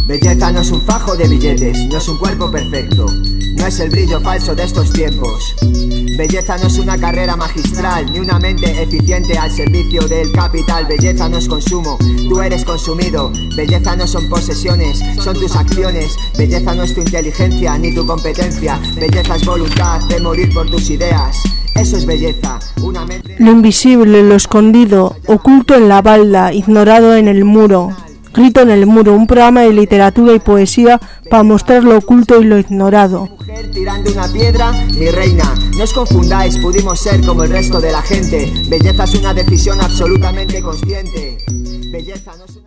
Belleza no es un fajo de billetes, no es un cuerpo perfecto, no es el brillo falso de estos tiempos. Belleza no es una carrera magistral, ni una mente eficiente al servicio del capital. Belleza no es consumo, tú eres consumido. Belleza no son posesiones, son tus acciones. Belleza no es tu inteligencia, ni tu competencia. Belleza es voluntad de morir por tus ideas. Eso es belleza, una mente... Lo invisible, lo escondido, oculto en la balda, ignorado en el muro. Grito en el muro, un programa de literatura y poesía para mostrar lo oculto y lo ignorado. Mujer tirando una piedra, mi reina, no os confundáis, pudimos ser como el resto de la gente. Belleza es una decisión absolutamente consciente. Belleza no es una...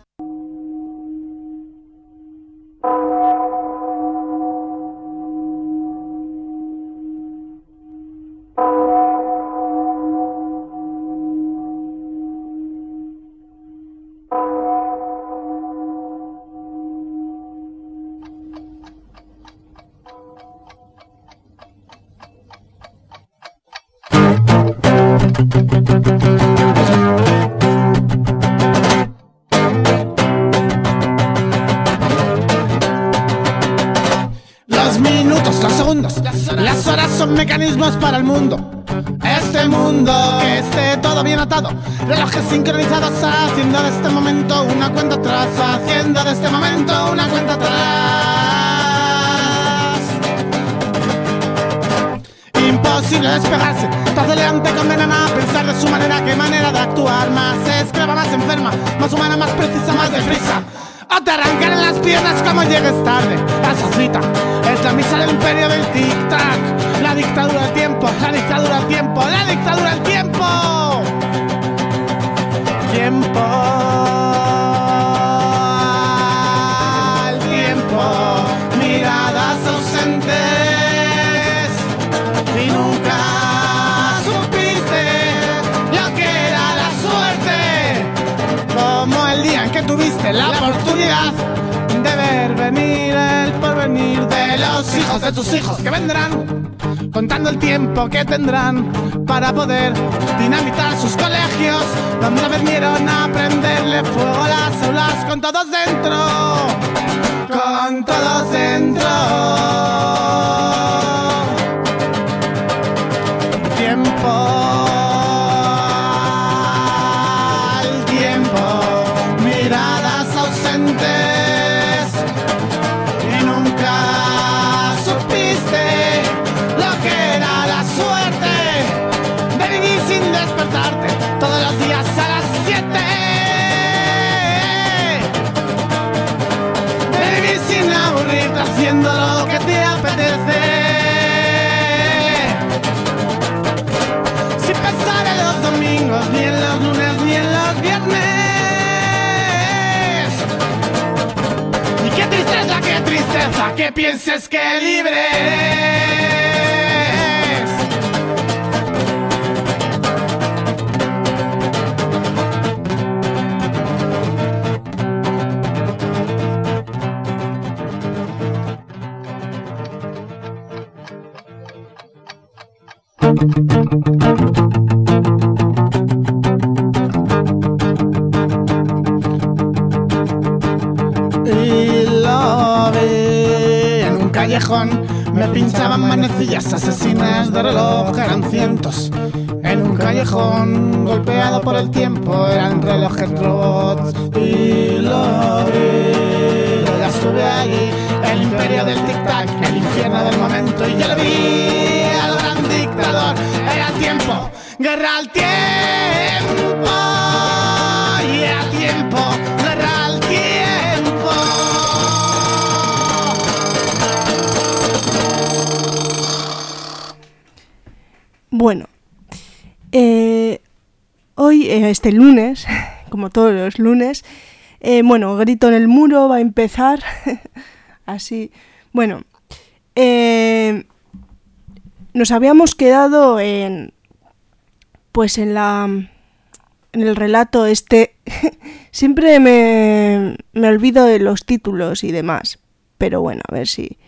Los minutos, los segundos, las horas son mecanismos para el mundo. Este mundo que esté todo bien atado, relojes sincronizados haciendo de este momento una cuenta atrás, haciendo de este momento una cuenta atrás. Imposible despegarse, todo leante condenan a pensar de su manera, qué manera de actuar, más esclava, más enferma, más humana, más precisa, más deprisa. O te arrancarán las piernas como llegues tarde. Esa cita es la misa del imperio del tic-tac. La dictadura del tiempo, la dictadura del tiempo, la dictadura del tiempo. Tiempo al tiempo, miradas ausentes. Y nunca supiste lo que era la suerte. Como el día en que tuviste la oportunidad de ver venir el porvenir de los hijos de tus hijos que vendrán, contando el tiempo que tendrán para poder dinamitar sus colegios, donde vinieron a prenderle fuego a las aulas con todos dentro, con todos dentro. Tiempo y nunca supiste lo que era la suerte de vivir sin despertarte todos los días a las 7, de vivir sin aburrirte haciendo lo que te apetece, sin pensar en los domingos, ni en los lunes, ni en los viernes. Qué tristeza que pienses que libre eres. Me pinchaban manecillas asesinas de reloj, eran cientos. En un callejón golpeado por el tiempo, eran relojes robots. Y lo vi, yo ya estuve allí, el imperio del tic-tac, el infierno del momento. Y yo lo vi al gran dictador, era tiempo, guerra al tiempo. Y era tiempo, guerra al tiempo. Bueno, hoy, este lunes, como todos los lunes, Grito en el muro va a empezar así. Bueno, nos habíamos quedado en el relato este. Siempre me olvido de los títulos y demás, pero bueno, a ver si...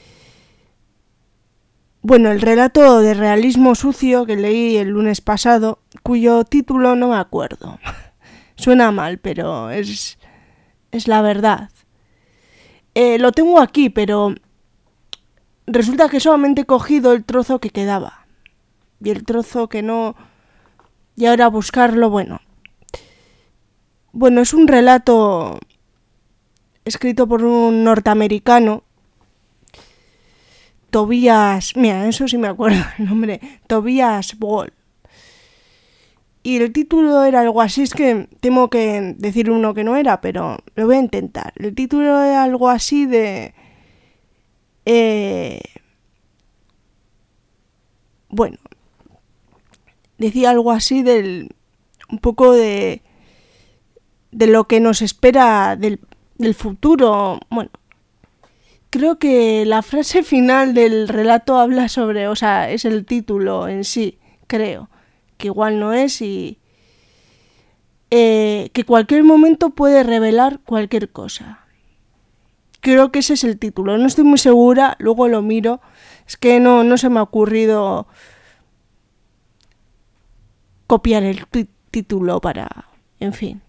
Bueno, el relato de realismo sucio que leí el lunes pasado, cuyo título no me acuerdo. Suena mal, pero es la verdad. Lo tengo aquí, pero resulta que solamente he cogido el trozo que quedaba. Y el trozo que no... Y ahora buscarlo, bueno. Bueno, es un relato escrito por un norteamericano, Tobias... Mira, eso sí me acuerdo el nombre. Tobias Wall. Y el título era algo así, es que tengo que decir uno que no era, pero lo voy a intentar. El título era algo así de... bueno, decía algo así del... un poco de lo que nos espera del futuro. Bueno, creo que la frase final del relato habla sobre... o sea, es el título en sí, creo. Que igual no es y que cualquier momento puede revelar cualquier cosa. Creo que ese es el título, no estoy muy segura, luego lo miro, es que no se me ha ocurrido copiar el título para... en fin.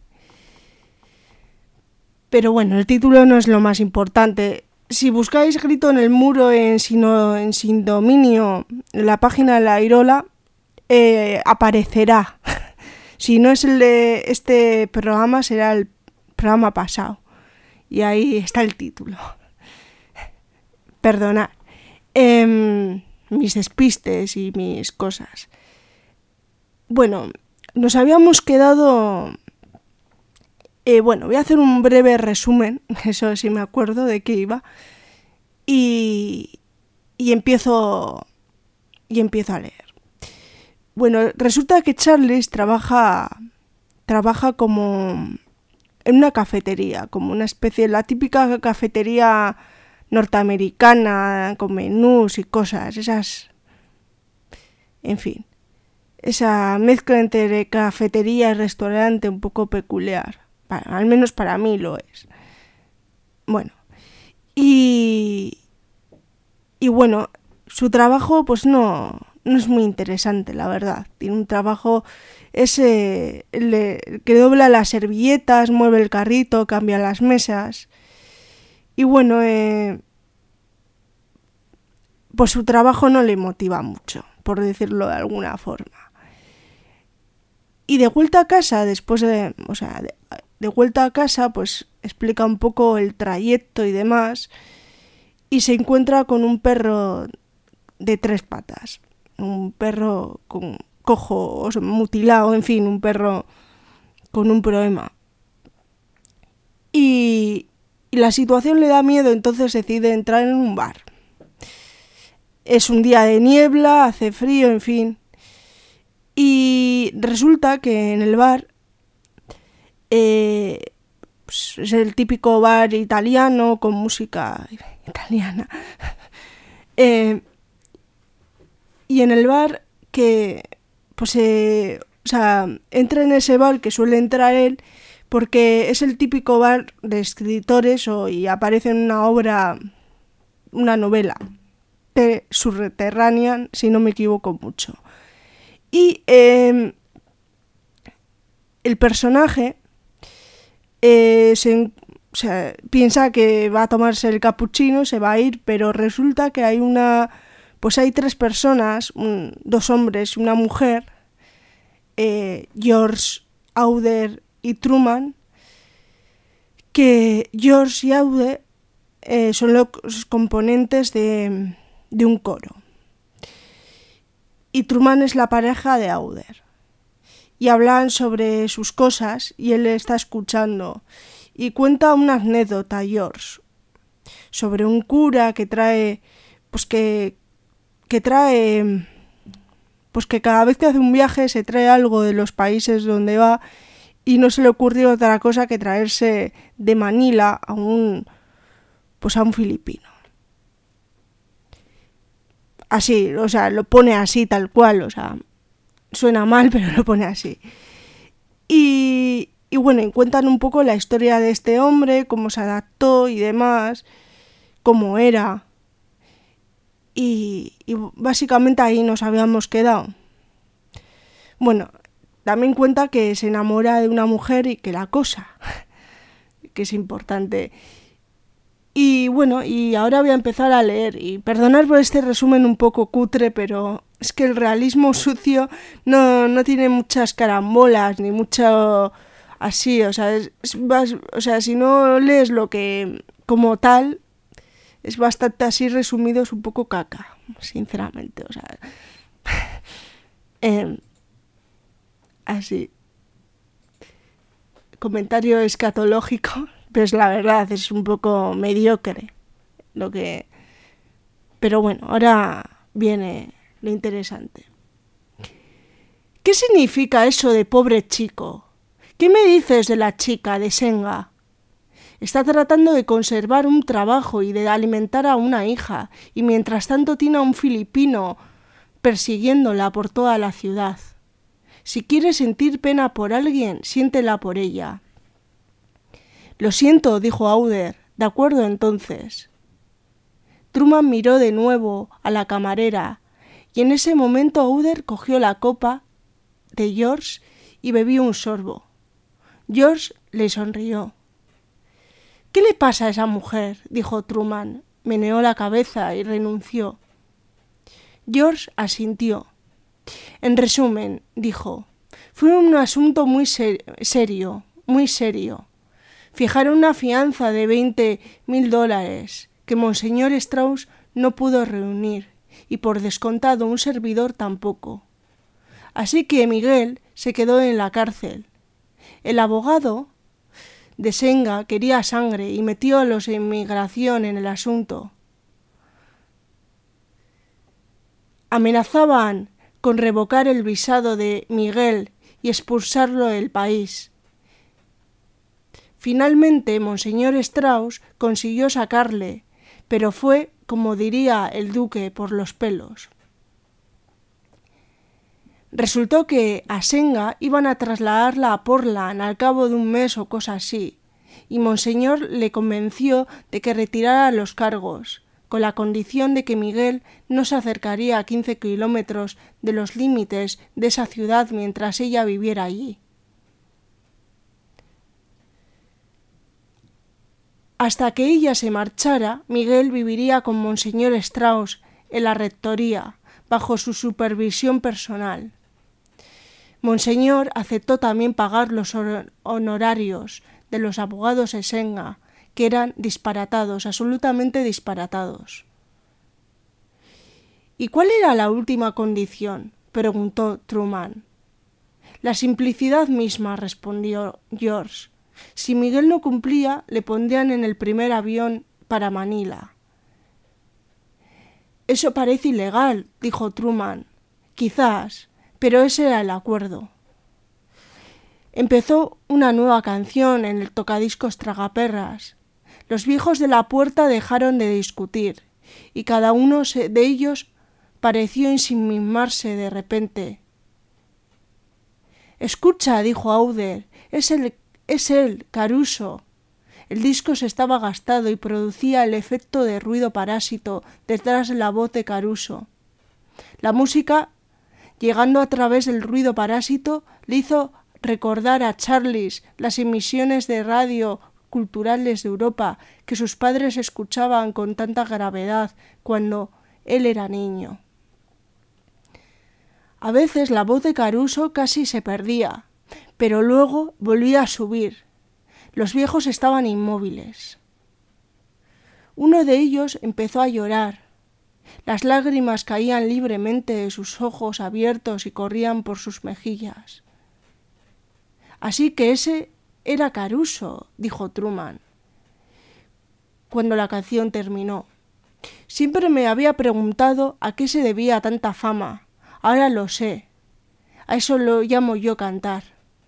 Pero bueno, el título no es lo más importante. Si buscáis Grito en el muro en Sin Dominio, en la página de La Irola, aparecerá. Si no es el de este programa, será el programa pasado. Y ahí está el título. Perdonad. Mis despistes y mis cosas. Bueno, nos habíamos quedado... bueno, voy a hacer un breve resumen, eso sí me acuerdo de qué iba. Y empiezo a leer. Bueno, resulta que Charles trabaja como en una cafetería, como una especie, la típica cafetería norteamericana, con menús y cosas, esas, en fin, esa mezcla entre cafetería y restaurante un poco peculiar, al menos para mí lo es. Bueno, y bueno, su trabajo pues no es muy interesante, la verdad. Tiene un trabajo que dobla las servilletas, mueve el carrito, cambia las mesas. Y bueno, pues su trabajo no le motiva mucho, por decirlo de alguna forma. Y de vuelta a casa, de vuelta a casa, pues explica un poco el trayecto y demás. Y se encuentra con un perro de 3 patas. Un perro cojo, o sea, mutilado, en fin, un perro con un problema. Y la situación le da miedo, entonces decide entrar en un bar. Es un día de niebla, hace frío, en fin. Y resulta que en el bar pues es el típico bar italiano con música italiana. Y en el bar que pues entra en ese bar que suele entrar él porque es el típico bar de escritores y aparece en una obra, una novela de Subterranean, si no me equivoco mucho. Y el personaje piensa que va a tomarse el cappuccino, se va a ir, pero resulta que hay 3 personas, 2 hombres y una mujer, George, Auder y Truman, que George y Auder son los componentes de un coro. Y Truman es la pareja de Auder. Y hablan sobre sus cosas y él está escuchando. Y cuenta una anécdota, George, sobre un cura que trae, pues que cada vez que hace un viaje se trae algo de los países donde va y no se le ocurrió otra cosa que traerse de Manila a un filipino. Así, o sea, lo pone así tal cual, o sea, suena mal, pero lo pone así. Y bueno, y cuentan un poco la historia de este hombre, cómo se adaptó y demás, cómo era. Y básicamente ahí nos habíamos quedado. Bueno, también cuenta que se enamora de una mujer y que la acosa, que es importante. Y bueno, y ahora voy a empezar a leer. Y perdonad por este resumen un poco cutre, pero es que el realismo sucio no tiene muchas carambolas, ni mucho así. O sea, si no lees lo que como tal, es bastante así resumido, es un poco caca, sinceramente. O sea, así. Comentario escatológico, pero es la verdad, es un poco mediocre lo que... Pero bueno, ahora viene lo interesante. ¿Qué significa eso de pobre chico? ¿Qué me dices de la chica de Senga? Está tratando de conservar un trabajo y de alimentar a una hija, y mientras tanto tiene a un filipino persiguiéndola por toda la ciudad. Si quieres sentir pena por alguien, siéntela por ella. Lo siento, dijo Auder. De acuerdo, entonces. Truman miró de nuevo a la camarera, y en ese momento Auder cogió la copa de George y bebió un sorbo. George le sonrió. ¿Qué le pasa a esa mujer?, dijo Truman. Meneó la cabeza y renunció. George asintió. En resumen, dijo, fue un asunto muy serio, muy serio. Fijaron una fianza de $20,000 que Monseñor Strauss no pudo reunir, y por descontado un servidor tampoco. Así que Miguel se quedó en la cárcel. El abogado de Senga quería sangre y metió a los de inmigración en el asunto. Amenazaban con revocar el visado de Miguel y expulsarlo del país. Finalmente, Monseñor Strauss consiguió sacarle, pero fue, como diría el duque, por los pelos. Resultó que a Senga iban a trasladarla a Portland al cabo de un mes o cosa así, y Monseñor le convenció de que retirara los cargos, con la condición de que Miguel no se acercaría a 15 kilómetros de los límites de esa ciudad mientras ella viviera allí. Hasta que ella se marchara, Miguel viviría con Monseñor Strauss en la rectoría, bajo su supervisión personal. Monseñor aceptó también pagar los honorarios de los abogados de Senga, que eran disparatados, absolutamente disparatados. ¿Y cuál era la última condición?, preguntó Truman. La simplicidad misma, respondió George. Si Miguel no cumplía, le pondrían en el primer avión para Manila. Eso parece ilegal, dijo Truman. Quizás, pero ese era el acuerdo. Empezó una nueva canción en el tocadiscos Tragaperras. Los viejos de la puerta dejaron de discutir, y cada uno de ellos pareció ensimismarse de repente. «Escucha», dijo Auder, «es él, Caruso». El disco se estaba gastado y producía el efecto de ruido parásito detrás de la voz de Caruso. La música, llegando a través del ruido parásito, le hizo recordar a Charles las emisiones de radio culturales de Europa que sus padres escuchaban con tanta gravedad cuando él era niño. A veces la voz de Caruso casi se perdía, pero luego volvía a subir. Los viejos estaban inmóviles. Uno de ellos empezó a llorar. Las lágrimas caían libremente de sus ojos abiertos y corrían por sus mejillas. Así que ese era Caruso, dijo Truman, cuando la canción terminó. Siempre me había preguntado a qué se debía tanta fama. Ahora lo sé. A eso lo llamo yo cantar.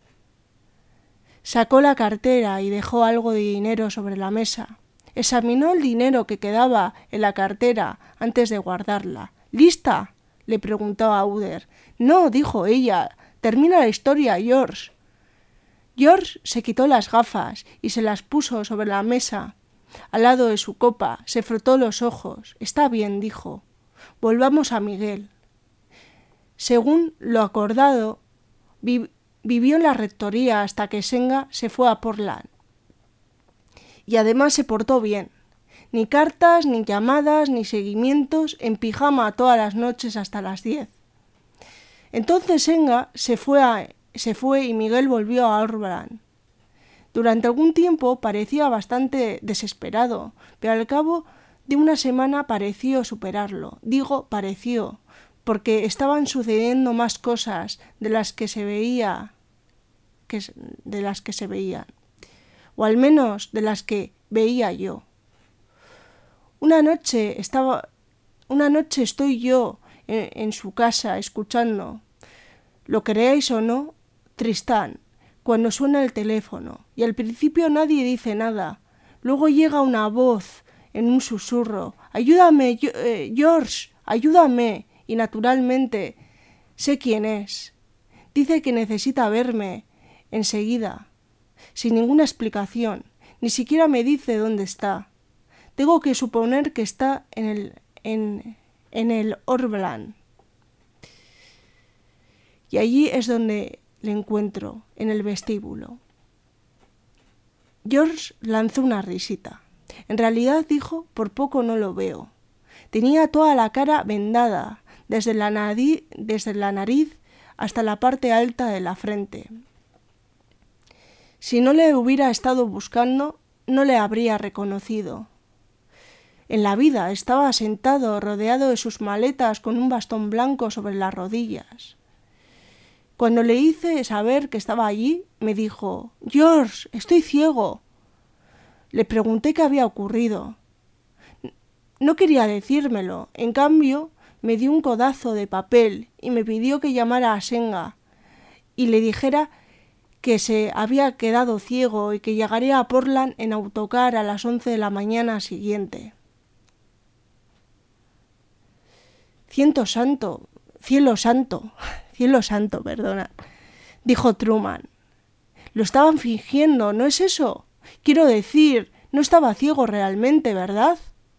Sacó la cartera y dejó algo de dinero sobre la mesa. Examinó el dinero que quedaba en la cartera antes de guardarla. ¿Lista?, le preguntó a Auder. No, dijo ella. Termina la historia, George. George se quitó las gafas y se las puso sobre la mesa, al lado de su copa. Se frotó los ojos. Está bien, dijo. Volvamos a Miguel. Según lo acordado, vivió en la rectoría hasta que Senga se fue a Portland. Y además se portó bien. Ni cartas, ni llamadas, ni seguimientos, en pijama todas las noches hasta las 10. Entonces Senga se fue y Miguel volvió a Orbrand. Durante algún tiempo parecía bastante desesperado, pero al cabo de una semana pareció superarlo. Digo pareció, porque estaban sucediendo más cosas de las que se veían, o al menos de las que veía yo. Una noche estoy yo en su casa escuchando, lo creáis o no, Tristán, cuando suena el teléfono, y al principio nadie dice nada. Luego llega una voz en un susurro: «Ayúdame, George, ayúdame», y naturalmente sé quién es. Dice que necesita verme enseguida, sin ninguna explicación, ni siquiera me dice dónde está. Tengo que suponer que está en el Orbrand. Y allí es donde le encuentro, en el vestíbulo. George lanzó una risita. En realidad, dijo, por poco no lo veo. Tenía toda la cara vendada, desde la nariz hasta la parte alta de la frente. Si no le hubiera estado buscando, no le habría reconocido. En la vida estaba sentado, rodeado de sus maletas, con un bastón blanco sobre las rodillas. Cuando le hice saber que estaba allí, me dijo: «George, estoy ciego». Le pregunté qué había ocurrido. No quería decírmelo. En cambio, me dio un codazo de papel y me pidió que llamara a Senga y le dijera que se había quedado ciego y que llegaría a Portland en autocar a las 11 de la mañana siguiente. «Cielo santo, perdona», dijo Truman. «Lo estaban fingiendo, ¿no es eso? Quiero decir, no estaba ciego realmente, ¿verdad?»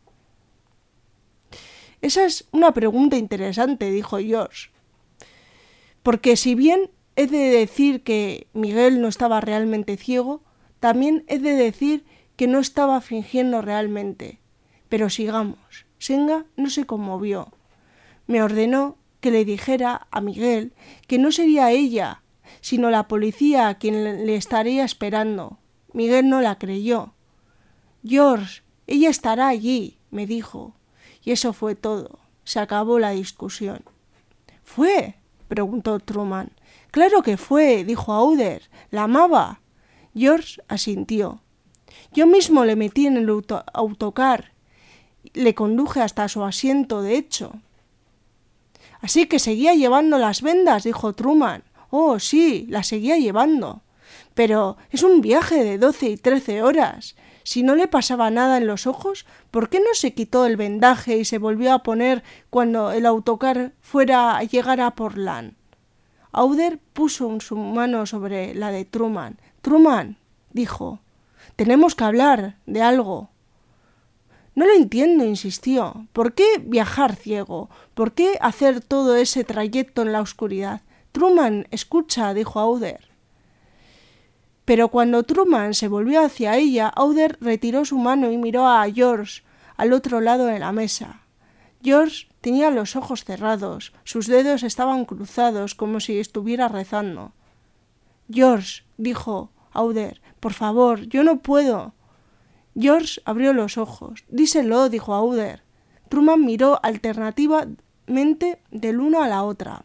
«Esa es una pregunta interesante», dijo George. «Porque si bien he de decir que Miguel no estaba realmente ciego, también he de decir que no estaba fingiendo realmente. Pero sigamos. Senga no se conmovió. Me ordenó que le dijera a Miguel que no sería ella, sino la policía a quien le estaría esperando. Miguel no la creyó. «George, ella estará allí», me dijo. Y eso fue todo. Se acabó la discusión. «¿Fue?», preguntó Truman. «Claro que fue», dijo Auder. «La amaba». George asintió. «Yo mismo le metí en el autocar. Le conduje hasta su asiento, de hecho». «Así que seguía llevando las vendas», dijo Truman. «Oh, sí, las seguía llevando. Pero es un viaje de 12 y 13 horas. Si no le pasaba nada en los ojos, ¿por qué no se quitó el vendaje y se volvió a poner cuando el autocar fuera a llegar a Portland?» Auder puso su mano sobre la de Truman. «Truman», dijo, «tenemos que hablar de algo». «No lo entiendo», insistió. «¿Por qué viajar ciego? ¿Por qué hacer todo ese trayecto en la oscuridad?» «Truman, escucha», dijo Auder. Pero cuando Truman se volvió hacia ella, Auder retiró su mano y miró a George al otro lado de la mesa. George tenía los ojos cerrados, sus dedos estaban cruzados como si estuviera rezando. «George», dijo Auder, «por favor, yo no puedo». George abrió los ojos. «Díselo», dijo Auder. Truman miró alternativamente del uno a la otra.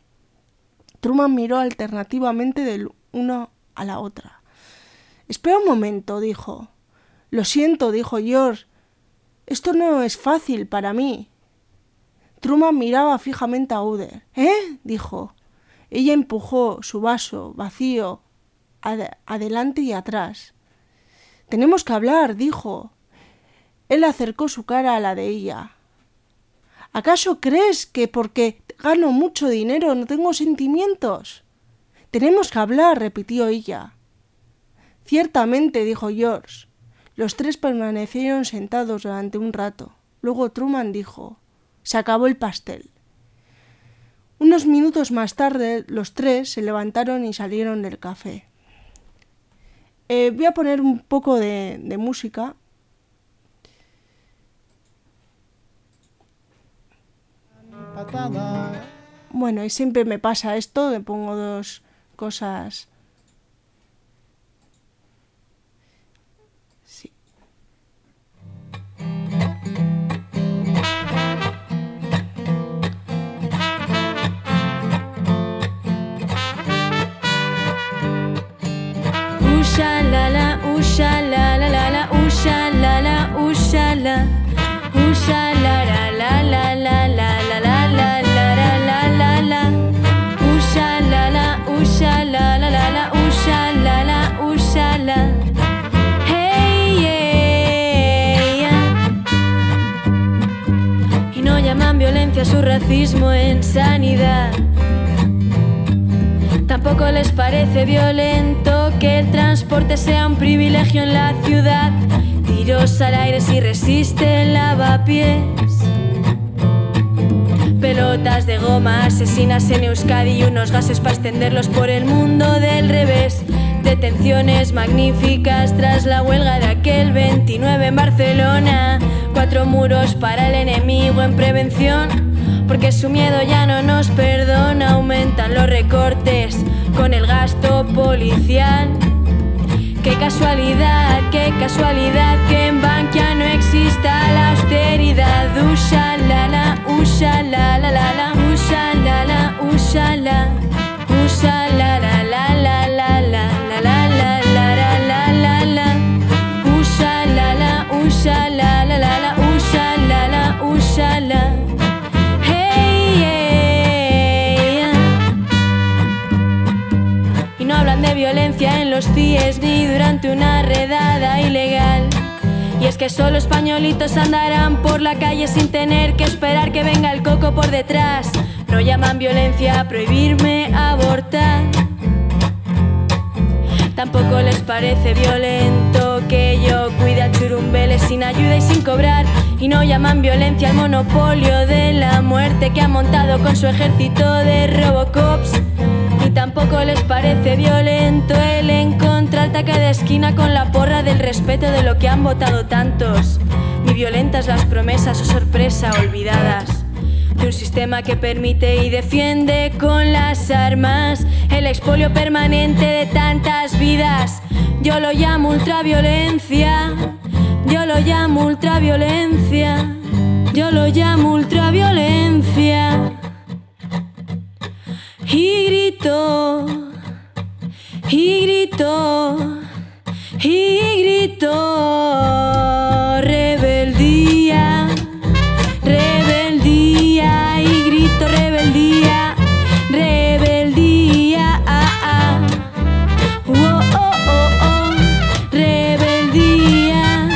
«Espera un momento», dijo. «Lo siento», dijo George. «Esto no es fácil para mí». Truman miraba fijamente a Auder. «¿Eh?», dijo. Ella empujó su vaso vacío adelante y atrás. «Tenemos que hablar», dijo. Él acercó su cara a la de ella. «¿Acaso crees que porque gano mucho dinero no tengo sentimientos?» «Tenemos que hablar», repitió ella. «Ciertamente», dijo George. Los tres permanecieron sentados durante un rato. Luego Truman dijo: «Se acabó el pastel». Unos minutos más tarde, los tres se levantaron y salieron del café. Voy a poner un poco de música. patada. Bueno, y siempre me pasa esto, que pongo dos cosas. Sí. Usha la la, usha la la la la, usha la la, usha la, usha la la la la la la la la la la la la la, usha la la, usha la la la la, usha la la, usha la. Hey yeah. Y no llaman violencia a su racismo en sanidad. Tampoco les parece violento que el transporte sea un privilegio en la ciudad. Tiros al aire si resisten lavapiés. Pelotas de goma asesinas en Euskadi y unos gases para extenderlos por el mundo del revés. Detenciones magníficas tras la huelga de aquel 29 en Barcelona. 4 muros para el enemigo en prevención. Porque su miedo ya no nos perdona, aumentan los recortes con el gasto policial. Qué casualidad que en Bankia no exista la austeridad. Usha la la, usha la la la la, usha la la, usha la, usha la la la la la la la la la la la la la, usha la la, usha la la la la, usha la la, usha la. No hablan de violencia en los CIES ni durante una redada ilegal. Y es que solo españolitos andarán por la calle sin tener que esperar que venga el coco por detrás. No llaman violencia a prohibirme abortar. Tampoco les parece violento que yo cuide a churumbeles sin ayuda y sin cobrar. Y no llaman violencia al monopolio de la muerte que ha montado con su ejército de Robocops. Ni tampoco les parece violento el encontrarte a cada esquina con la porra del respeto de lo que han votado tantos. Ni violentas las promesas o sorpresa olvidadas de un sistema que permite y defiende con las armas el expolio permanente de tantas vidas. Yo lo llamo ultraviolencia, yo lo llamo ultraviolencia, yo lo llamo ultraviolencia. Y grito, y grito, y grito, rebeldía, rebeldía, y grito rebeldía, rebeldía, oh, oh, oh, oh, rebeldía,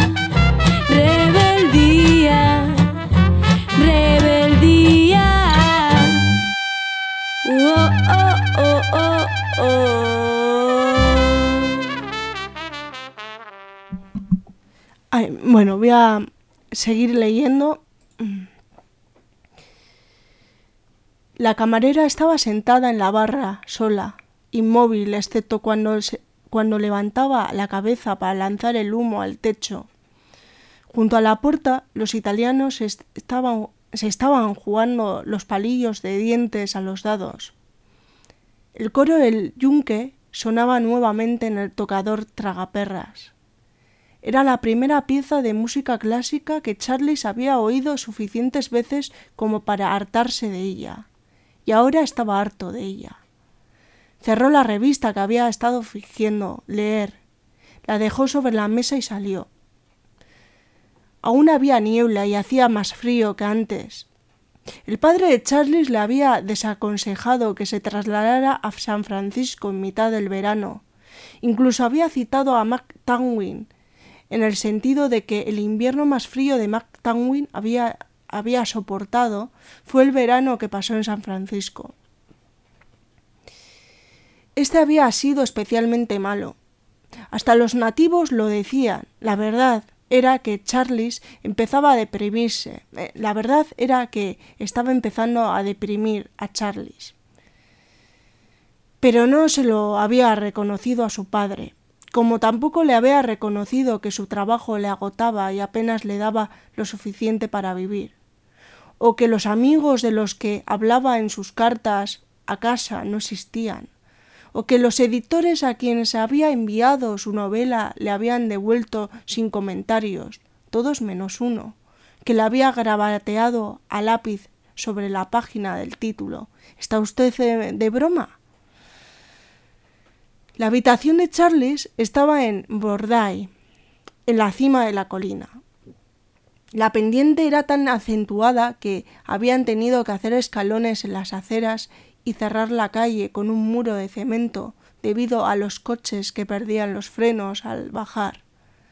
rebeldía, rebeldía, oh, oh, oh, oh, oh. Ay, bueno, voy a seguir leyendo. La camarera estaba sentada en la barra, sola, inmóvil, excepto cuando levantaba la cabeza para lanzar el humo al techo. Junto a la puerta, los italianos se estaban jugando los palillos de dientes a los dados. El coro del yunque sonaba nuevamente en el tocador tragaperras. Era la primera pieza de música clásica que Charles había oído suficientes veces como para hartarse de ella, y ahora estaba harto de ella. Cerró la revista que había estado fingiendo leer, la dejó sobre la mesa y salió. Aún había niebla y hacía más frío que antes. El padre de Charles le había desaconsejado que se trasladara a San Francisco en mitad del verano. Incluso había citado a McTanwin, en el sentido de que el invierno más frío de McTanwin había soportado fue el verano que pasó en San Francisco. Este había sido especialmente malo. Hasta los nativos lo decían. La verdad era que Charles empezaba a deprimirse. La verdad era que estaba empezando a deprimir a Charles. Pero no se lo había reconocido a su padre, como tampoco le había reconocido que su trabajo le agotaba y apenas le daba lo suficiente para vivir. o que los amigos de los que hablaba en sus cartas a casa no existían, o que los editores a quienes había enviado su novela le habían devuelto sin comentarios, todos menos uno, que la había garabateado a lápiz sobre la página del título. ¿Está usted de broma? La habitación de Charles estaba en Borday, en la cima de la colina. La pendiente era tan acentuada que habían tenido que hacer escalones en las aceras y cerrar la calle con un muro de cemento debido a los coches que perdían los frenos al bajar.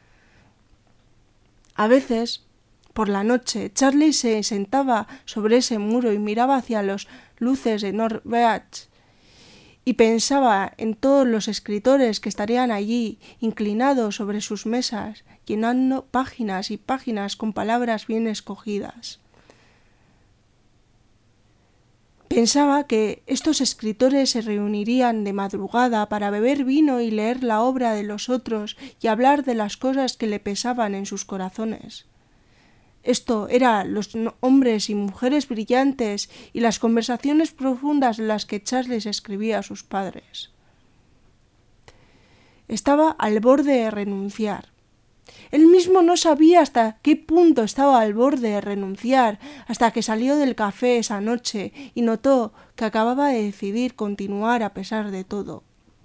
A veces, por la noche, Charlie se sentaba sobre ese muro y miraba hacia las luces de North Beach y pensaba en todos los escritores que estarían allí, inclinados sobre sus mesas, llenando páginas y páginas con palabras bien escogidas. Pensaba que estos escritores se reunirían de madrugada para beber vino y leer la obra de los otros y hablar de las cosas que le pesaban en sus corazones. Esto eran los hombres y mujeres brillantes y las conversaciones profundas en las que Charles escribía a sus padres. Estaba al borde de renunciar. Él mismo no sabía hasta qué punto estaba al borde de renunciar, hasta que salió del café esa noche y notó que acababa de decidir continuar a pesar de todo.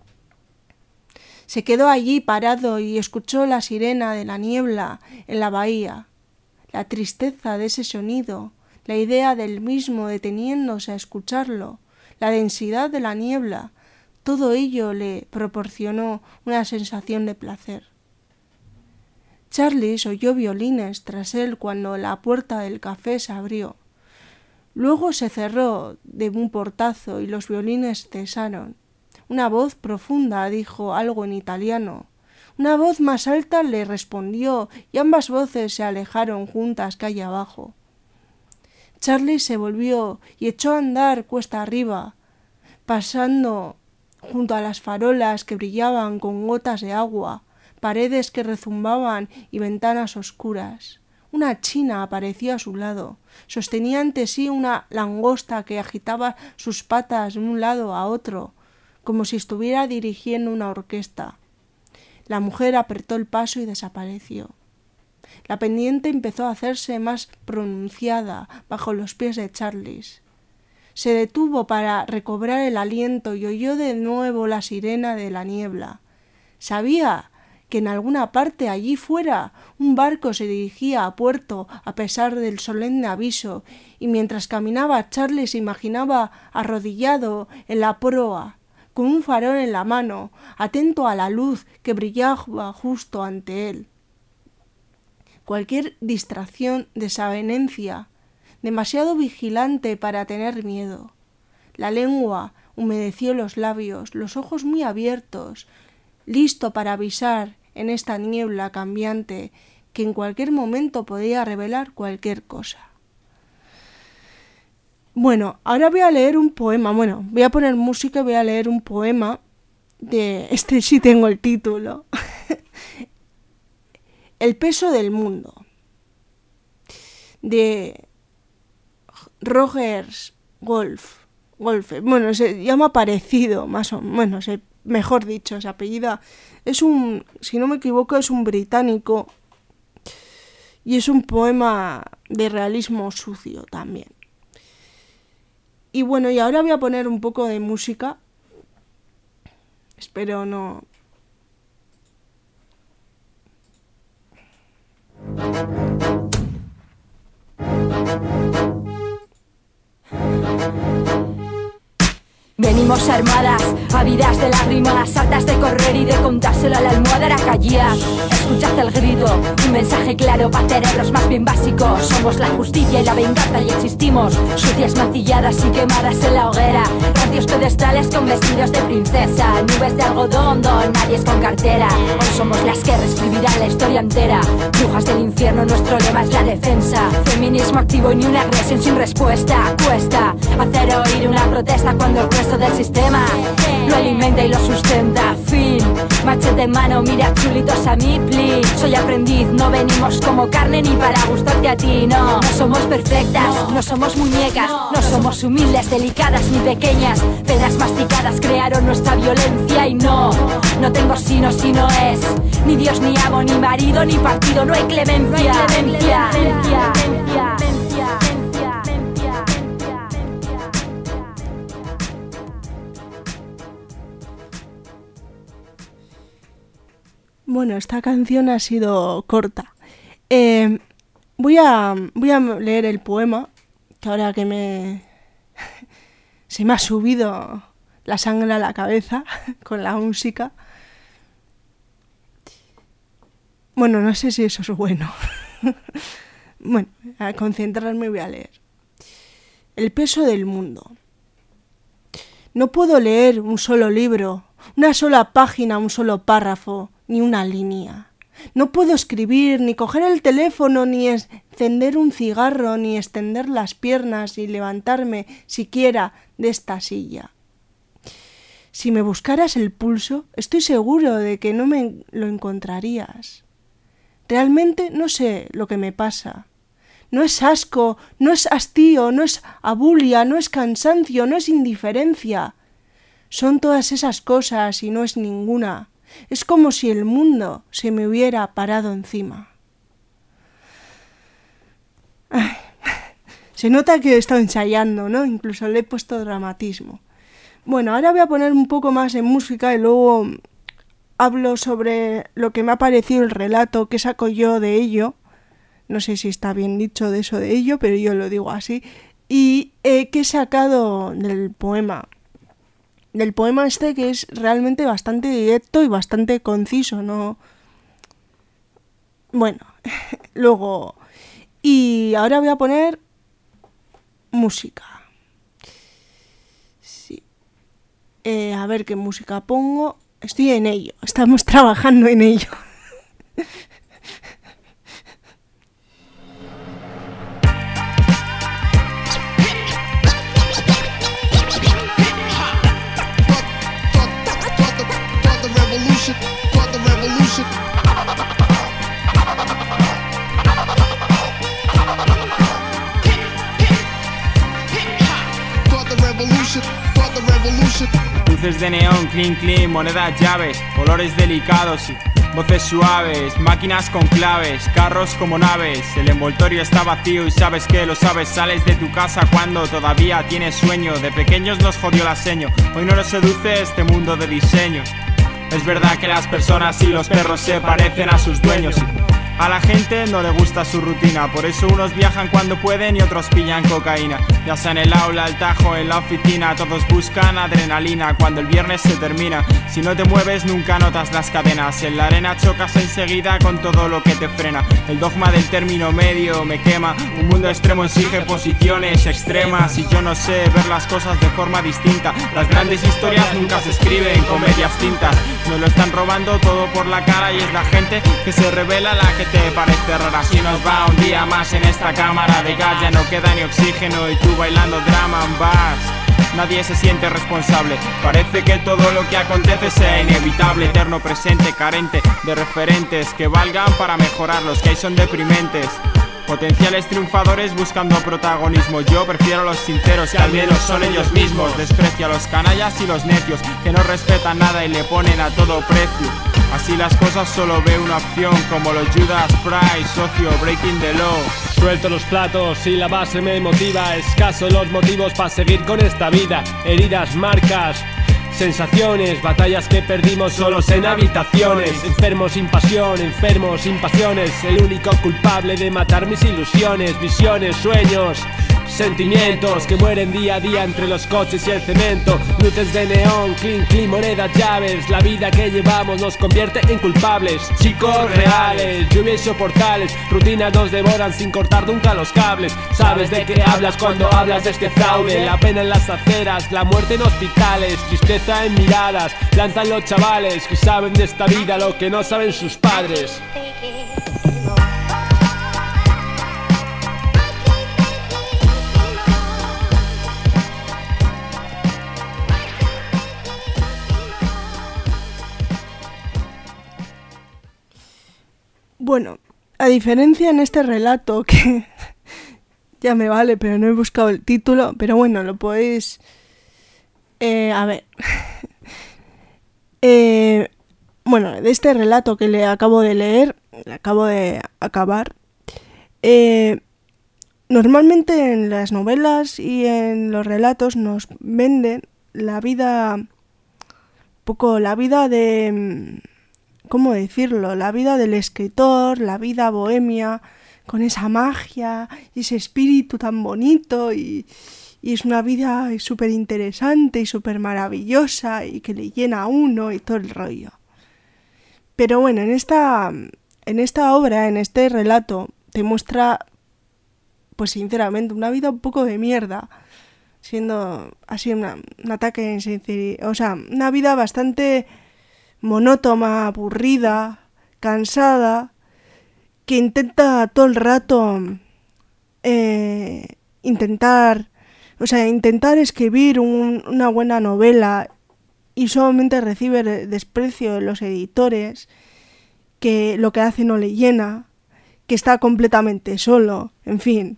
Se quedó allí parado y escuchó la sirena de la niebla en la bahía. La tristeza de ese sonido, la idea del mismo deteniéndose a escucharlo, la densidad de la niebla, todo ello le proporcionó una sensación de placer. Charles oyó violines tras él cuando la puerta del café se abrió. Luego se cerró de un portazo y los violines cesaron. Una voz profunda dijo algo en italiano. Una voz más alta le respondió y ambas voces se alejaron juntas calle abajo. Charles se volvió y echó a andar cuesta arriba, pasando junto a las farolas que brillaban con gotas de agua, paredes que rezumbaban y ventanas oscuras. Una china apareció a su lado. Sostenía ante sí una langosta que agitaba sus patas de un lado a otro, como si estuviera dirigiendo una orquesta. La mujer apretó el paso y desapareció. La pendiente empezó a hacerse más pronunciada bajo los pies de Charles. Se detuvo para recobrar el aliento y oyó de nuevo la sirena de la niebla. Sabía que en alguna parte allí fuera un barco se dirigía a puerto a pesar del solemne aviso, y mientras caminaba Charles se imaginaba arrodillado en la proa, con un farol en la mano, atento a la luz que brillaba justo ante él. Cualquier distracción, desavenencia, demasiado vigilante para tener miedo. La lengua humedeció los labios, los ojos muy abiertos, listo para avisar en esta niebla cambiante que en cualquier momento podía revelar cualquier cosa. Bueno, ahora voy a leer un poema. Bueno, voy a poner música y voy a leer un poema de... Este sí tengo el título. El peso del mundo. De Rogers Wolfe. Bueno, se llama parecido, más o menos, mejor dicho, se apellida. Es un, si no me equivoco, es un británico. Y es un poema de realismo sucio también. Y bueno, y ahora voy a poner un poco de música. Espero no... Venimos armadas, ávidas de lágrimas, hartas de correr y de contárselo a la almohadera. Callad, escuchad el grito, un mensaje claro para cerebros más bien básicos. Somos la justicia y la venganza y existimos, sucias, mancilladas y quemadas en la hoguera. Rancios pedestales con vestidos de princesa, nubes de algodón, nadie es con cartera. Hoy somos las que reescribirán la historia entera. Brujas del infierno, nuestro lema es la defensa. Feminismo activo y ni una agresión sin respuesta. Cuesta hacer oír una protesta cuando el resto resto del sistema lo alimenta y lo sustenta. Fin, machete en mano, mira chulitos a mí, please. Soy aprendiz, no venimos como carne ni para gustarte a ti, no. No somos perfectas, no somos muñecas, no somos humildes, delicadas ni pequeñas. Penas masticadas crearon nuestra violencia y no tengo sino si no es ni Dios, ni amo, ni marido, ni partido. No hay clemencia, Bueno, esta canción ha sido corta. Voy a leer el poema, que ahora que se me ha subido la sangre a la cabeza con la música. Bueno, no sé si eso es bueno. Bueno, a concentrarme voy a leer. El peso del mundo. No puedo leer un solo libro, una sola página, un solo párrafo, ni una línea. No puedo escribir, ni coger el teléfono, ni encender un cigarro, ni extender las piernas, ni levantarme siquiera de esta silla. Si me buscaras el pulso, estoy seguro de que no me lo encontrarías. Realmente no sé lo que me pasa. No es asco, no es hastío, no es abulia, no es cansancio, no es indiferencia. Son todas esas cosas y no es ninguna. Es como si el mundo se me hubiera parado encima. Ay, se nota que he estado ensayando, ¿no? Incluso le he puesto dramatismo. Bueno, ahora voy a poner un poco más en música y luego hablo sobre lo que me ha parecido el relato que saco yo de ello. No sé si está bien dicho de eso de ello, pero yo lo digo así. Y que he sacado del poema. Del poema este, que es realmente bastante directo y bastante conciso, ¿no? Bueno, luego... Y ahora voy a poner música. Sí. A ver qué música pongo. Estoy en ello, estamos trabajando en ello. Luces de neón, clean, clean, monedas, llaves, olores delicados y voces suaves, máquinas con claves, carros como naves. El envoltorio está vacío y sabes que lo sabes. Sales de tu casa cuando todavía tienes sueño. De pequeños nos jodió la seño, hoy no nos seduce este mundo de diseño. Es verdad que las personas y los perros se parecen a sus dueños. A la gente no le gusta su rutina, por eso unos viajan cuando pueden y otros pillan cocaína. Ya sea en el aula, el tajo, en la oficina, todos buscan adrenalina cuando el viernes se termina. Si no te mueves nunca notas las cadenas, en la arena chocas enseguida con todo lo que te frena. El dogma del término medio me quema, un mundo extremo exige posiciones extremas y yo no sé ver las cosas de forma distinta. Las grandes historias nunca se escriben con medias tintas, nos lo están robando todo por la cara y es la gente que se revela la que te parece rara. Si nos va un día más en esta cámara de gas, ya no queda ni oxígeno y tú bailando drama and bass. Nadie se siente responsable, parece que todo lo que acontece sea inevitable. Eterno presente, carente de referentes que valgan para mejorar. Los que hay son deprimentes, potenciales triunfadores buscando protagonismo. Yo prefiero a los sinceros, que al menos son ellos mismos. Desprecio a los canallas y los necios que no respetan nada y le ponen a todo precio. Así las cosas solo veo una opción, como los Judas Priest, socio, breaking the law. Suelto los platos y la base me motiva. Escaso los motivos para seguir con esta vida. Heridas, marcas, sensaciones, batallas que perdimos solos en habitaciones. Enfermos sin pasión, enfermos sin pasiones. El único culpable de matar mis ilusiones, visiones, sueños, sentimientos que mueren día a día entre los coches y el cemento. Luces de neón, clean, clean, monedas, llaves. La vida que llevamos nos convierte en culpables. Chicos reales, lluvias soportales. Rutinas nos devoran sin cortar nunca los cables. Sabes de qué hablas cuando hablas de este fraude. La pena en las aceras, la muerte en hospitales. Tristeza en miradas, lanzan los chavales que saben de esta vida lo que no saben sus padres. Bueno, a diferencia en este relato, que ya me vale, pero no he buscado el título, pero bueno, lo podéis... a ver. Bueno, de este relato que le acabo de leer, le acabo de acabar, normalmente en las novelas y en los relatos nos venden la vida, un poco la vida de... ¿Cómo decirlo? La vida del escritor, la vida bohemia, con esa magia y ese espíritu tan bonito y es una vida súper interesante y súper maravillosa y que le llena a uno y todo el rollo. Pero bueno, en esta obra, en este relato, te muestra, pues sinceramente, una vida un poco de mierda, siendo así un ataque en sinceridad, o sea, una vida bastante monótona, aburrida, cansada, que intenta todo el rato intentar escribir una buena novela y solamente recibe desprecio de los editores, que lo que hace no le llena, que está completamente solo, en fin,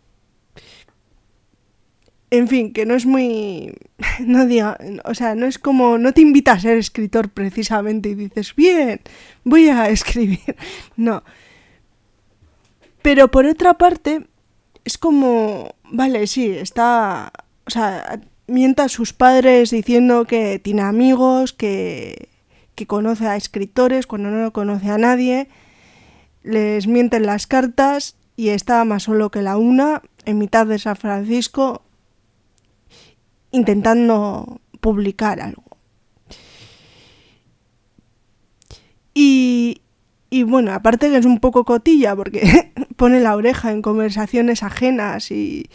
que no es muy... no diga, o sea, no es como... no te invita a ser escritor precisamente y dices, bien, voy a escribir. No. Pero por otra parte, es como... vale, sí, está... o sea, mienta a sus padres diciendo que tiene amigos, que conoce a escritores cuando no conoce a nadie, les mienten las cartas y está más solo que la una, en mitad de San Francisco, intentando publicar algo. Y bueno, aparte que es un poco cotilla porque pone la oreja en conversaciones ajenas y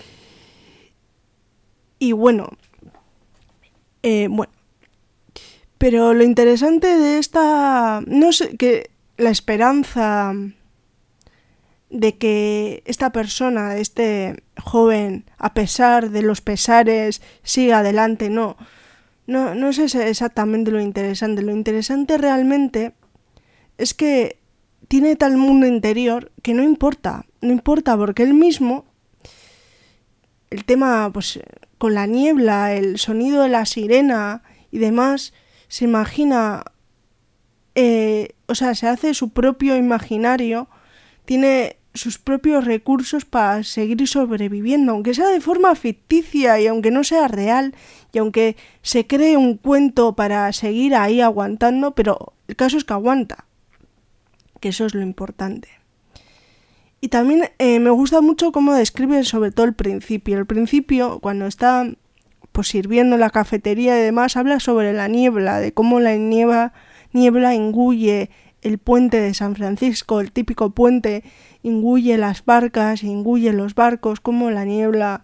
bueno, pero lo interesante de esta, no sé, que la esperanza de que esta persona, este joven, a pesar de los pesares, siga adelante, no es exactamente lo interesante. Lo interesante realmente es que tiene tal mundo interior que no importa porque él mismo, el tema, pues, con la niebla, el sonido de la sirena y demás, se imagina, se hace su propio imaginario, tiene sus propios recursos para seguir sobreviviendo, aunque sea de forma ficticia y aunque no sea real, y aunque se cree un cuento para seguir ahí aguantando, pero el caso es que aguanta, que eso es lo importante. Y también me gusta mucho cómo describe sobre todo el principio. El principio, cuando está pues sirviendo en la cafetería y demás, habla sobre la niebla, de cómo la niebla engulle el puente de San Francisco, el típico puente, engulle las barcas, engulle los barcos, cómo la niebla...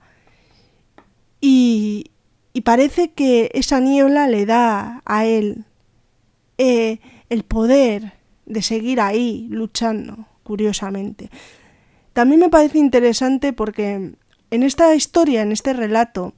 Y parece que esa niebla le da a él el poder de seguir ahí luchando, curiosamente. También me parece interesante porque en esta historia, en este relato,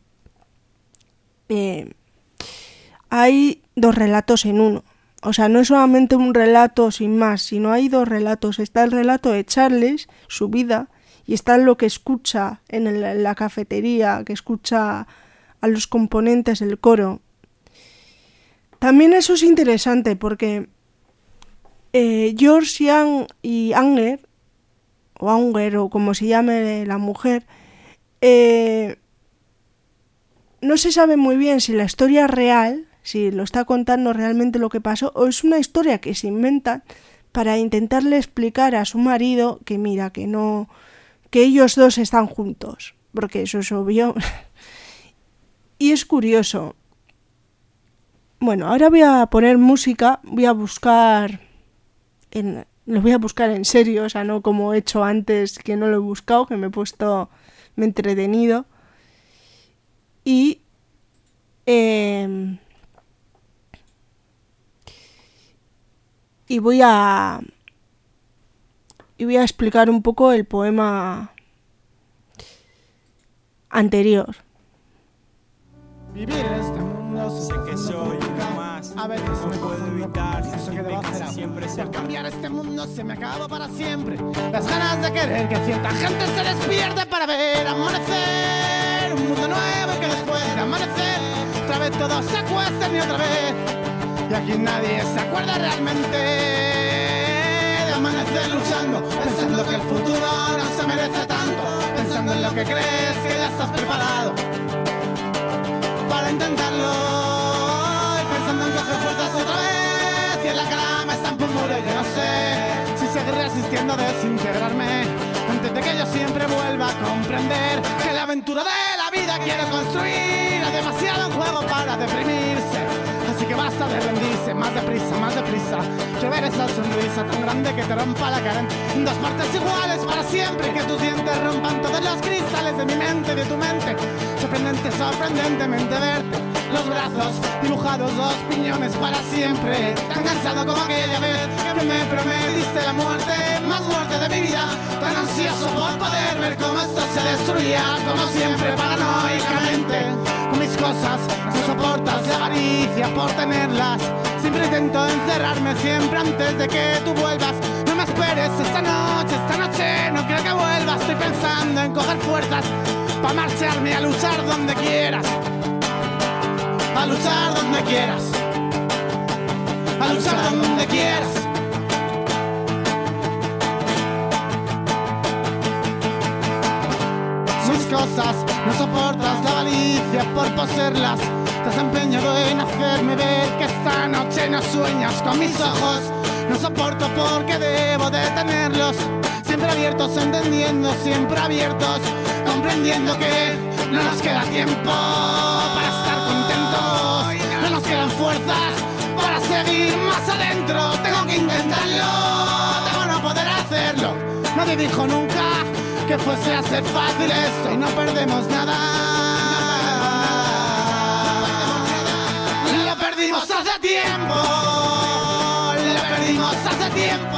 hay dos relatos en uno. O sea, no es solamente un relato sin más, sino hay dos relatos. Está el relato de Charles, su vida, y está lo que escucha en la cafetería, que escucha a los componentes del coro. También eso es interesante porque George y Anger, o como se llame la mujer, no se sabe muy bien si la historia es real, si lo está contando realmente lo que pasó, o es una historia que se inventa para intentarle explicar a su marido que mira, que no, que ellos dos están juntos, porque eso es obvio. Y es curioso. Bueno, ahora voy a poner música, lo voy a buscar en serio, o sea, no como he hecho antes, que no lo he buscado, que me he entretenido. Y voy a explicar un poco el poema anterior. Vivir en este mundo Sé que soy uno más. veces me puedo evitar, pienso que debo hacer siempre algo. se Por cambiar este mundo se me acabó para siempre. Las ganas de querer que cierta gente se despierte para ver amanecer un mundo nuevo y que después de amanecer otra vez todos se acuesten y otra vez. Y aquí nadie se acuerda realmente de amanecer luchando, pensando que el futuro no se merece tanto, pensando en lo que crees que ya estás preparado para intentarlo, y pensando en coger fuerzas otra vez, y en la cama está un muro y yo no sé si seguir resistiendo a desintegrarme antes de que yo siempre vuelva a comprender que la aventura de la vida quiero construir, hay demasiado en juego para deprimirse. Así que basta de rendirse, más deprisa, que ver esa sonrisa tan grande que te rompa la cara en dos partes iguales para siempre, y que tus dientes rompan todos los cristales de mi mente y de tu mente. Sorprendentemente verte, los brazos dibujados, los piñones para siempre. Tan cansado como aquella vez que me prometiste la muerte, más muerte de mi vida. Tan ansioso por poder ver cómo esto se destruía, como siempre paranoicamente. Con mis cosas no soportas la avaricia por tenerlas. Siempre intento encerrarme siempre antes de que tú vuelvas. No me esperes esta noche no quiero que vuelvas. Estoy pensando en coger fuerzas para marcharme a luchar donde quieras. A luchar donde quieras. A luchar donde quieras. Mis cosas no soportas la avaricia por poseerlas. Te has empeñado en hacerme ver que esta noche no sueñas con mis ojos. No soporto porque debo de tenerlos siempre abiertos, entendiendo, siempre abiertos, comprendiendo que no nos queda tiempo para estar contentos, no nos quedan fuerzas para seguir más adentro. Tengo que intentarlo, tengo no poder hacerlo. Nadie dijo nunca que fuese a ser fácil esto y no perdemos nada. Lo perdimos hace tiempo, lo perdimos hace tiempo.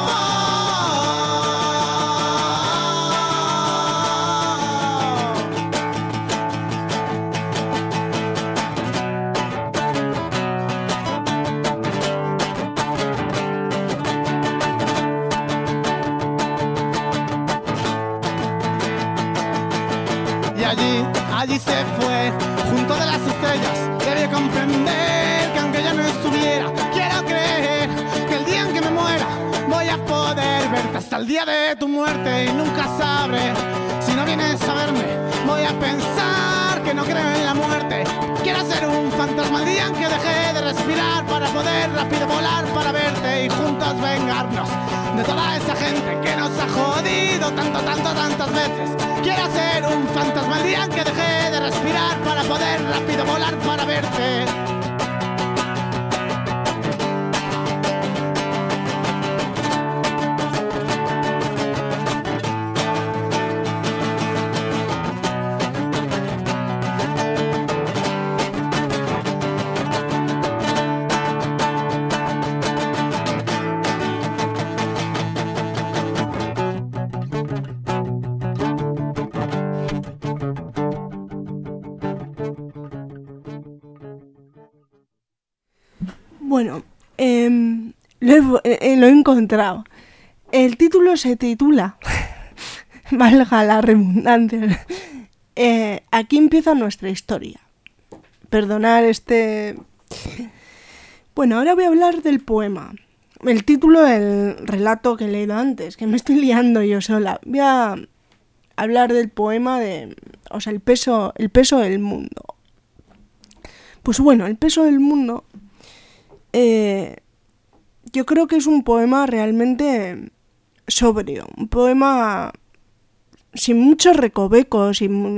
Allí se fue, junto de las estrellas. Debí comprender que aunque ya no estuviera, quiero creer que el día en que me muera voy a poder verte hasta el día de tu muerte. Y nunca sabré si no vienes a verme. Voy a pensar que no creo en la muerte. Quiero ser un fantasma el día en que dejé de respirar, para poder rápido volar para verte y juntos vengarnos de toda esa gente que nos ha jodido tantas veces. Quiero ser un fantasma el día en que dejé de respirar, para poder rápido volar para verte. Bueno, lo he encontrado. El título se titula, valga la redundancia, aquí empieza nuestra historia. Perdonar Bueno, ahora voy a hablar del poema. El título del relato que he leído antes, que me estoy liando yo sola. Voy a hablar del poema el peso del mundo. Pues bueno, el peso del mundo... yo creo que es un poema realmente sobrio, un poema sin muchos recovecos,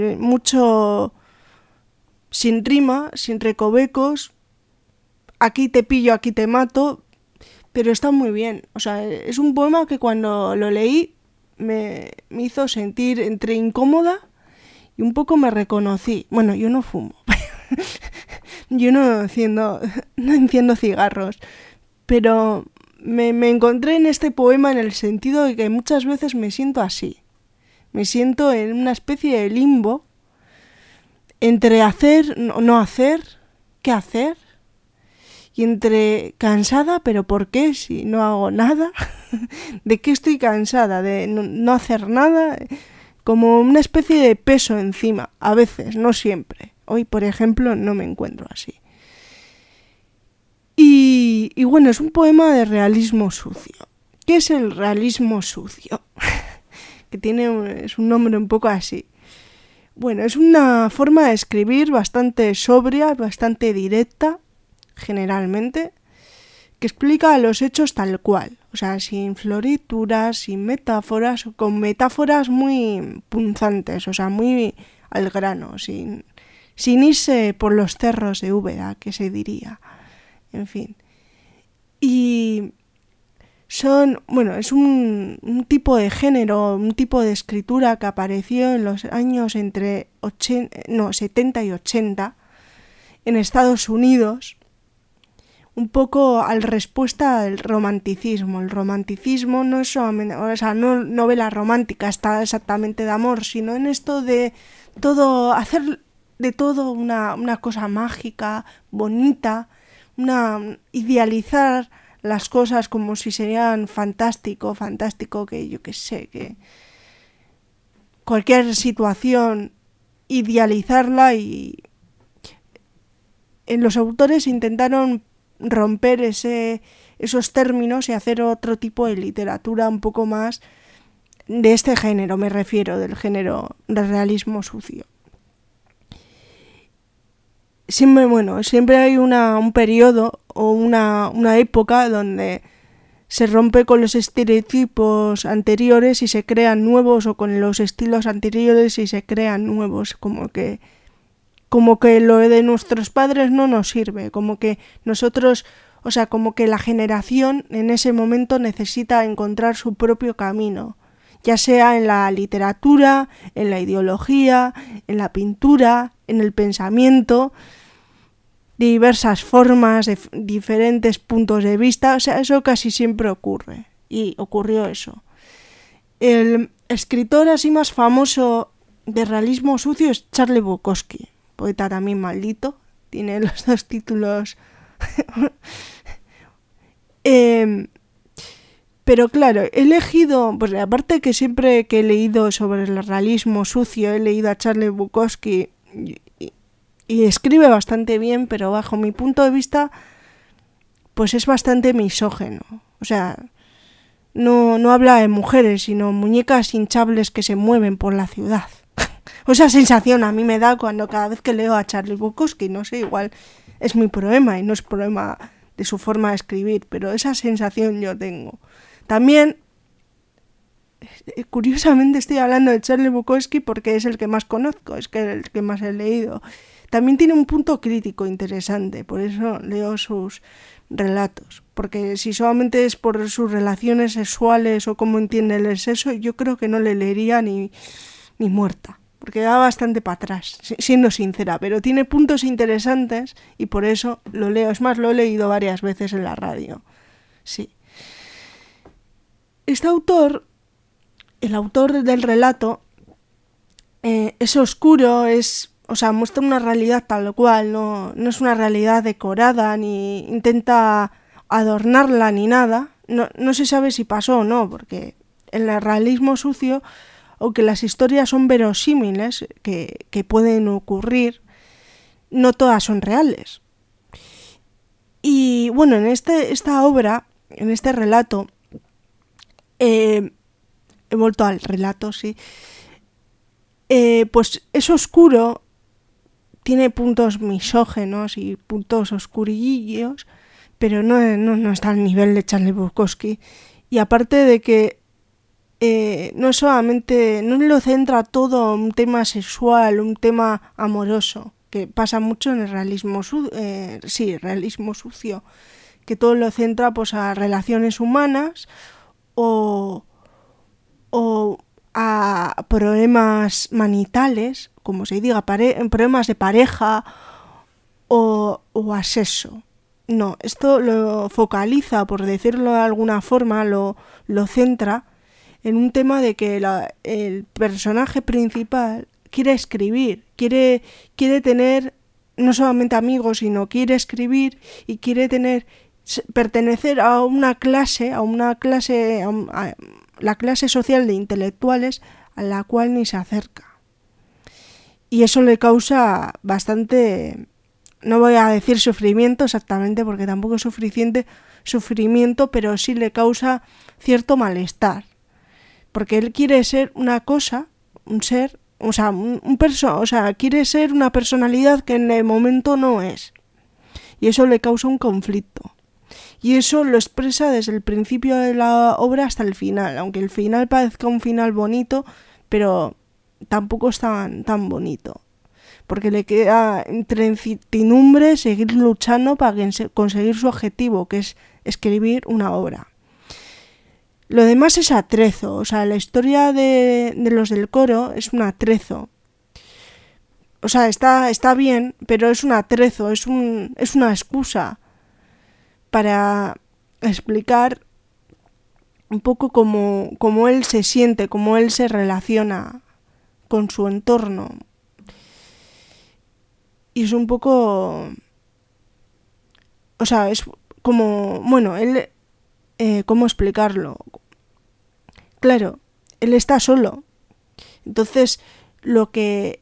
sin rima, sin recovecos, aquí te pillo, aquí te mato, pero está muy bien. O sea, es un poema que cuando lo leí me hizo sentir entre incómoda y un poco me reconocí. Bueno, yo no fumo. Yo no enciendo cigarros, pero me encontré en este poema en el sentido de que muchas veces me siento así. Me siento en una especie de limbo entre hacer, no hacer, qué hacer. y entre cansada, pero ¿por qué si no hago nada? ¿De qué estoy cansada? ¿De no hacer nada? Como una especie de peso encima, a veces, no siempre. Hoy, por ejemplo, no me encuentro así. Y bueno, es un poema de realismo sucio. ¿Qué es el realismo sucio? Es un nombre un poco así. Bueno, es una forma de escribir bastante sobria, bastante directa, generalmente, que explica los hechos tal cual. O sea, sin florituras, sin metáforas, con metáforas muy punzantes, o sea, muy al grano, sin irse por los cerros de Úbeda, que se diría. En fin. Y es un tipo de género, un tipo de escritura que apareció en los años entre 70 y 80 en Estados Unidos, un poco al respuesta al romanticismo. El romanticismo no es solamente, o sea, no novela romántica, está exactamente de amor, sino en esto de todo, hacer de todo una cosa mágica, bonita, idealizar las cosas como si serían fantástico, que yo qué sé, que cualquier situación, idealizarla, y los autores intentaron romper esos términos y hacer otro tipo de literatura un poco más de este género, me refiero, del género del realismo sucio. Siempre hay un periodo o una época donde se rompe con los estereotipos anteriores y se crean nuevos, o con los estilos anteriores y se crean nuevos, como que lo de nuestros padres no nos sirve, como que nosotros, o sea, como que la generación en ese momento necesita encontrar su propio camino, ya sea en la literatura, en la ideología, en la pintura, en el pensamiento, diversas formas, de diferentes puntos de vista. O sea, eso casi siempre ocurre, y ocurrió eso. El escritor así más famoso de realismo sucio es Charles Bukowski, poeta también maldito, tiene los dos títulos. Pero claro, he elegido, pues aparte que siempre que he leído sobre el realismo sucio he leído a Charles Bukowski y escribe bastante bien, pero bajo mi punto de vista pues es bastante misógino. O sea, no habla de mujeres, sino muñecas hinchables que se mueven por la ciudad. Esa sensación a mí me da cada vez que leo a Charles Bukowski. No sé, igual es mi problema y no es problema de su forma de escribir, pero esa sensación yo tengo. También, curiosamente estoy hablando de Charles Bukowski porque es el que más conozco, es el que más he leído. También tiene un punto crítico interesante, por eso leo sus relatos. Porque si solamente es por sus relaciones sexuales o cómo entiende el sexo, yo creo que no le leería ni muerta, porque da bastante para atrás, siendo sincera, pero tiene puntos interesantes y por eso lo leo. Es más, lo he leído varias veces en la radio. Sí. Este autor, el autor del relato, es oscuro, muestra una realidad tal cual, no es una realidad decorada, ni intenta adornarla ni nada. No se sabe si pasó o no, porque en el realismo sucio, aunque las historias son verosímiles, que pueden ocurrir, no todas son reales. Y bueno, en esta obra, en este relato, he vuelto al relato, sí, pues es oscuro, tiene puntos misógenos y puntos oscurillos, pero no está al nivel de Charles Bukowski. Y aparte de que no lo centra todo un tema sexual, un tema amoroso, que pasa mucho en el realismo sucio, que todo lo centra pues a relaciones humanas o a problemas manitales, como se diga, problemas de pareja o a sexo. No, esto lo focaliza, por decirlo de alguna forma, lo centra en un tema de que el personaje principal quiere escribir, quiere tener no solamente amigos, sino quiere escribir y quiere pertenecer a la clase social de intelectuales a la cual ni se acerca. Y eso le causa bastante, no voy a decir sufrimiento exactamente porque tampoco es sufrimiento, pero sí le causa cierto malestar. Porque él quiere ser una cosa, un ser, quiere ser una personalidad que en el momento no es. Y eso le causa un conflicto. Y eso lo expresa desde el principio de la obra hasta el final, aunque el final parezca un final bonito, pero tampoco es tan bonito. Porque le queda entre incertidumbre seguir luchando para conseguir su objetivo, que es escribir una obra. Lo demás es atrezo, o sea, la historia de los del coro es un atrezo. O sea, está bien, pero es un atrezo, es una excusa para explicar un poco cómo él se siente, cómo él se relaciona con su entorno. Y es un poco... O sea, es como... Bueno, él... ¿cómo explicarlo? Claro, él está solo. Entonces, lo que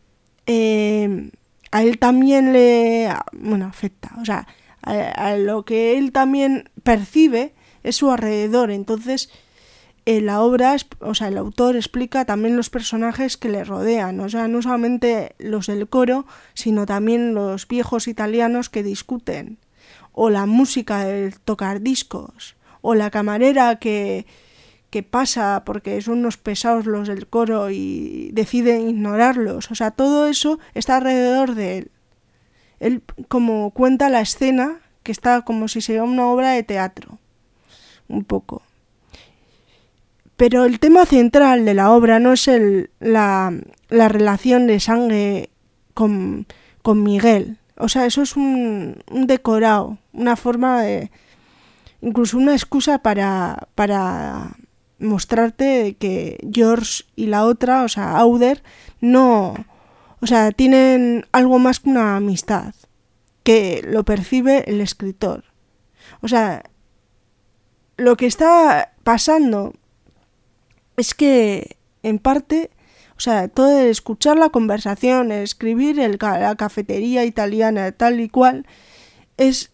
a él también le... Bueno, afecta. O sea, a lo que él también percibe es su alrededor. Entonces, la obra, o sea, el autor explica también los personajes que le rodean. O sea, no solamente los del coro, sino también los viejos italianos que discuten. O la música del tocar discos. O la camarera que pasa porque son unos pesados los del coro y deciden ignorarlos. O sea, todo eso está alrededor de él. Él como cuenta la escena, que está como si sería una obra de teatro. Un poco. Pero el tema central de la obra no es la relación de sangre con Miguel. O sea, eso es un decorado, una forma de... Incluso una excusa para mostrarte que George y la otra, o sea, Auder, no... O sea, tienen algo más que una amistad, que lo percibe el escritor. O sea, lo que está pasando es que, en parte, o sea, todo el escuchar la conversación, el escribir la cafetería italiana tal y cual, es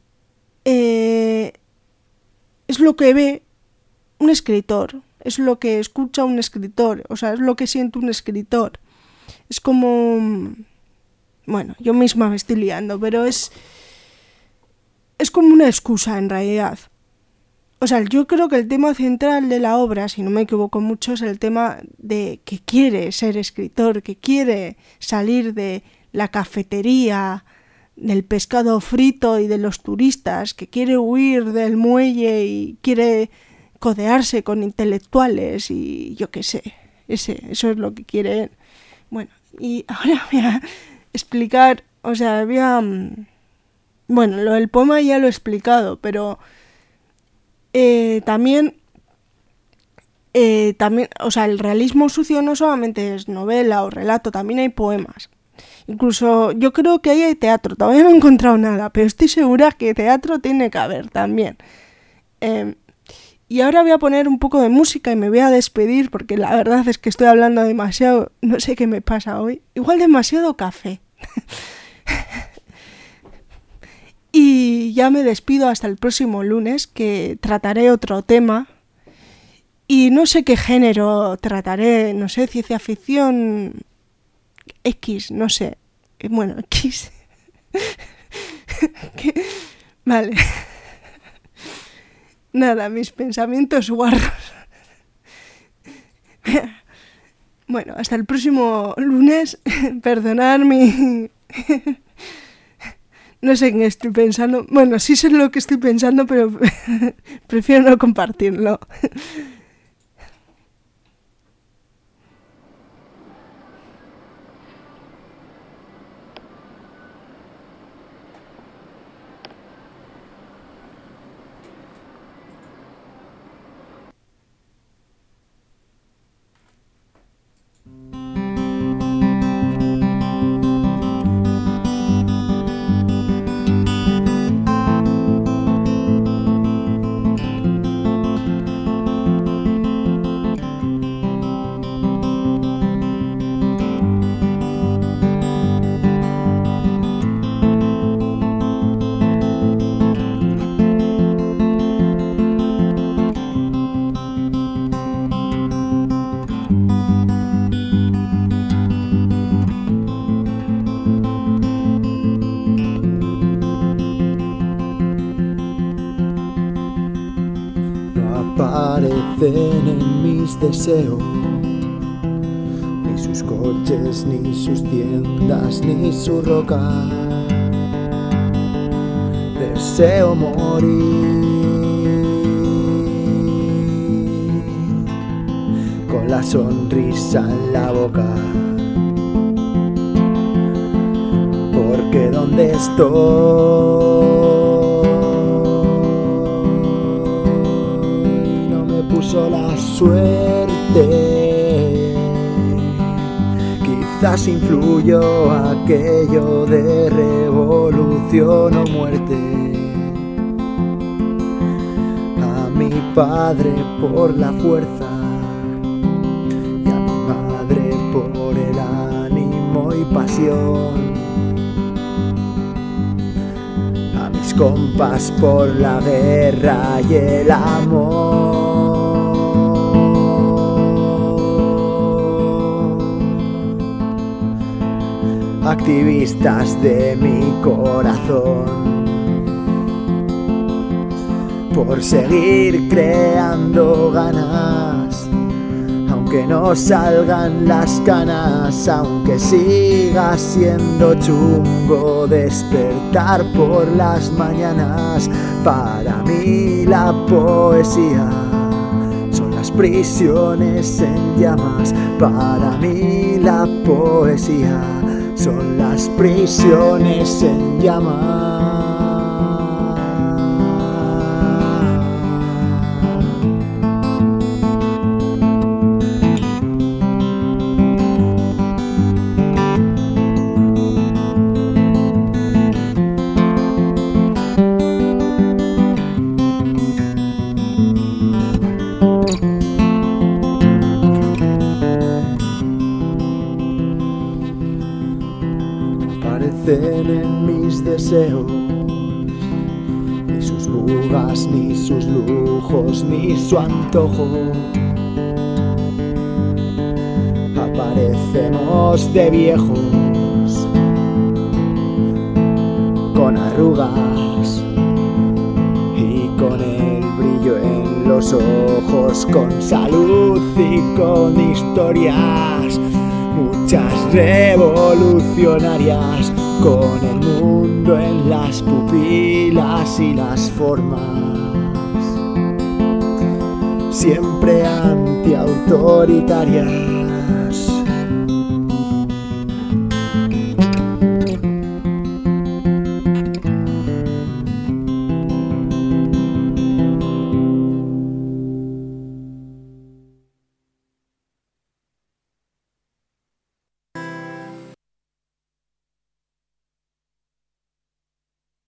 lo que ve un escritor, es lo que escucha un escritor, o sea, es lo que siente un escritor. Es como... Bueno, yo misma me estoy liando, pero es como una excusa en realidad. O sea, yo creo que el tema central de la obra, si no me equivoco mucho, es el tema de que quiere ser escritor, que quiere salir de la cafetería, del pescado frito y de los turistas, que quiere huir del muelle y quiere codearse con intelectuales y yo qué sé, eso es lo que quiere él. Bueno, y ahora voy a explicar, o sea, bueno, lo del poema ya lo he explicado, pero también, o sea, el realismo sucio no solamente es novela o relato, también hay poemas. Incluso yo creo que ahí hay teatro, todavía no he encontrado nada, pero estoy segura que teatro tiene que haber también. Y ahora voy a poner un poco de música y me voy a despedir porque la verdad es que estoy hablando demasiado, no sé qué me pasa hoy, igual demasiado café. Y ya me despido hasta el próximo lunes, que trataré otro tema. Y no sé qué género trataré, no sé, ciencia ficción X, no sé. Bueno, X. Vale. Nada, mis pensamientos guarros. Bueno, hasta el próximo lunes. Perdonad mi... No sé en qué estoy pensando. Bueno, sí sé lo que estoy pensando, pero prefiero no compartirlo. aparecen en mis deseos. Ni sus coches, ni sus tiendas, ni su roca. Deseo morir con la sonrisa en la boca, porque donde estoy no me puso la suerte. Quizás influyó aquello de revolución o muerte. A mi padre por la fuerza y a mi madre por el ánimo y pasión. A mis compas por la guerra y el amor. Activistas de mi corazón, por seguir creando ganas, aunque no salgan las canas, aunque siga siendo chungo despertar por las mañanas. Para mí la poesía son las prisiones en llamas. Para mí la poesía son las prisiones en llamas. Aparecen en mis deseos, ni sus bugas, ni sus lujos, ni su antojo. Aparecemos de viejos, con arrugas y con el brillo en los ojos, con salud y con historias, muchas revolucionarias, con el mundo en las pupilas y las formas, siempre antiautoritarias.